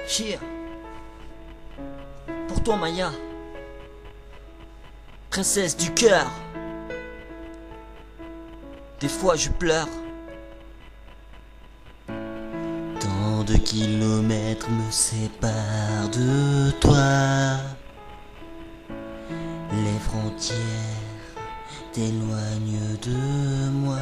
Cheer. Pour toi, Maya, princesse du cœur. Des fois je pleure. Tant de kilomètres me séparent de toi. Les frontières t'éloignent de moi.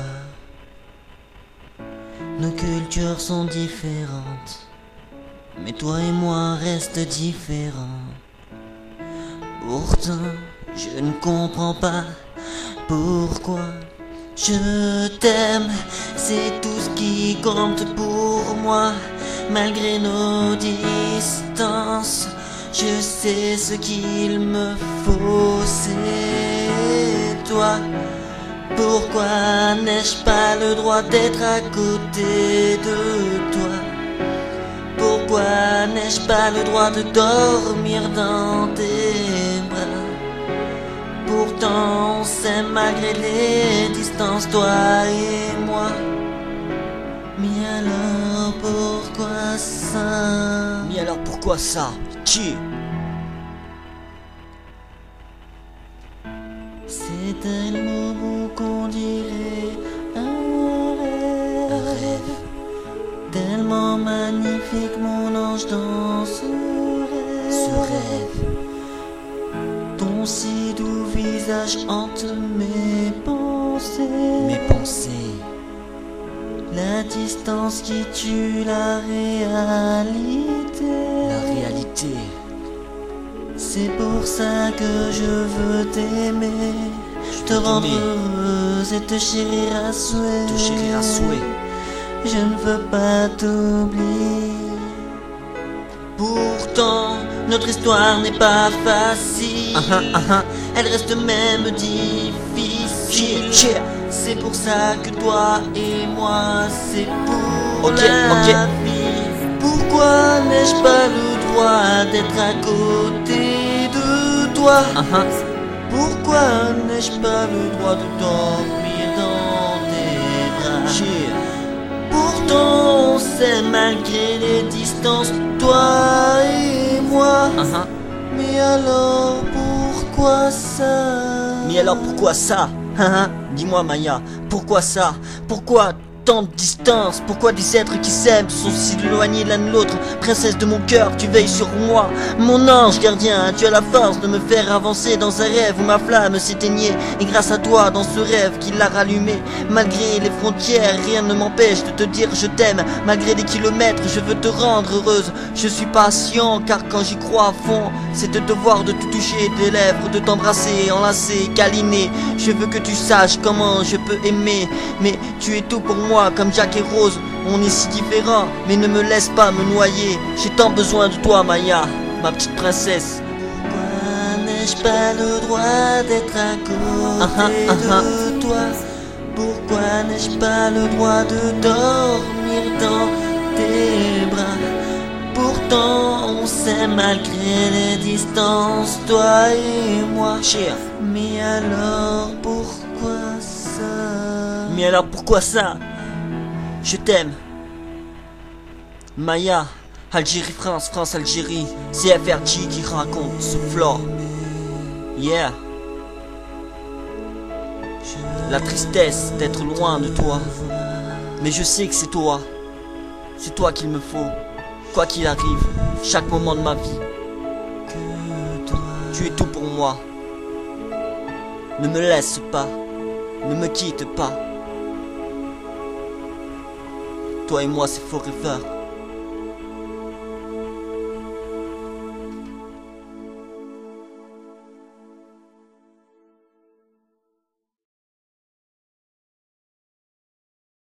Nos cultures sont différentes, mais toi et moi restent différents. Pourtant, je ne comprends pas pourquoi je t'aime. C'est tout ce qui compte pour moi. Malgré nos distances, je sais ce qu'il me faut, c'est toi. Pourquoi n'ai-je pas le droit d'être à côté de toi? Pourquoi n'ai-je pas le droit de dormir dans tes bras? Pourtant on s'aime malgré les distances, toi et moi. Mais alors pourquoi ça? Mais alors pourquoi ça? Qui? C'est tellement beau qu'on dirait un rêve. Tellement magnifique mon ange dans ce rêve. Ton si doux visage hante mes pensées. Mes pensées. La distance qui tue la réalité. La réalité. C'est pour ça que je veux t'aimer, te rendre heureuse et te chérir à souhait. Te chérir à souhait. Je ne veux pas t'oublier. Pourtant, notre histoire n'est pas facile. Elle reste même difficile. C'est pour ça que toi et moi, c'est pour la vie. Pourquoi n'ai-je pas le droit d'être à côté de toi? Pourquoi n'ai-je pas le droit de dormir dans tes bras? Pourtant on s'aime malgré les distances, toi et moi. Mais alors pourquoi ça? Mais alors pourquoi ça? Dis-moi Maya, pourquoi ça? Pourquoi tant de distance? Pourquoi des êtres qui s'aiment sont si éloignés l'un de l'autre? Princesse de mon cœur, tu veilles sur moi. Mon ange gardien, tu as la force de me faire avancer dans un rêve où ma flamme s'éteignait. Et grâce à toi, dans ce rêve qui l'a rallumé. Malgré les frontières, rien ne m'empêche de te dire je t'aime. Malgré des kilomètres, je veux te rendre heureuse. Je suis patient car quand j'y crois à fond, c'est de te voir, de te toucher des lèvres, de t'embrasser, enlacer, câliner. Je veux que tu saches comment je peux aimer. Mais tu es tout pour moi, comme Jack et Rose. On est si différents, mais ne me laisse pas me noyer. J'ai tant besoin de toi Maya, ma petite princesse. Pourquoi n'ai-je pas le droit d'être à côté de toi? Pourquoi n'ai-je pas le droit de dormir dans tes bras? Pourtant on s'aime malgré les distances, toi et moi. Mais alors pourquoi ça? Mais alors pourquoi ça? Je t'aime Maya. Algérie, France, France, Algérie. C'est FRG qui raconte ce floor. Yeah. La tristesse d'être loin de toi, mais je sais que c'est toi. C'est toi qu'il me faut, quoi qu'il arrive, chaque moment de ma vie. Tu es tout pour moi. Ne me laisse pas, ne me quitte pas. Toi et moi c'est forever.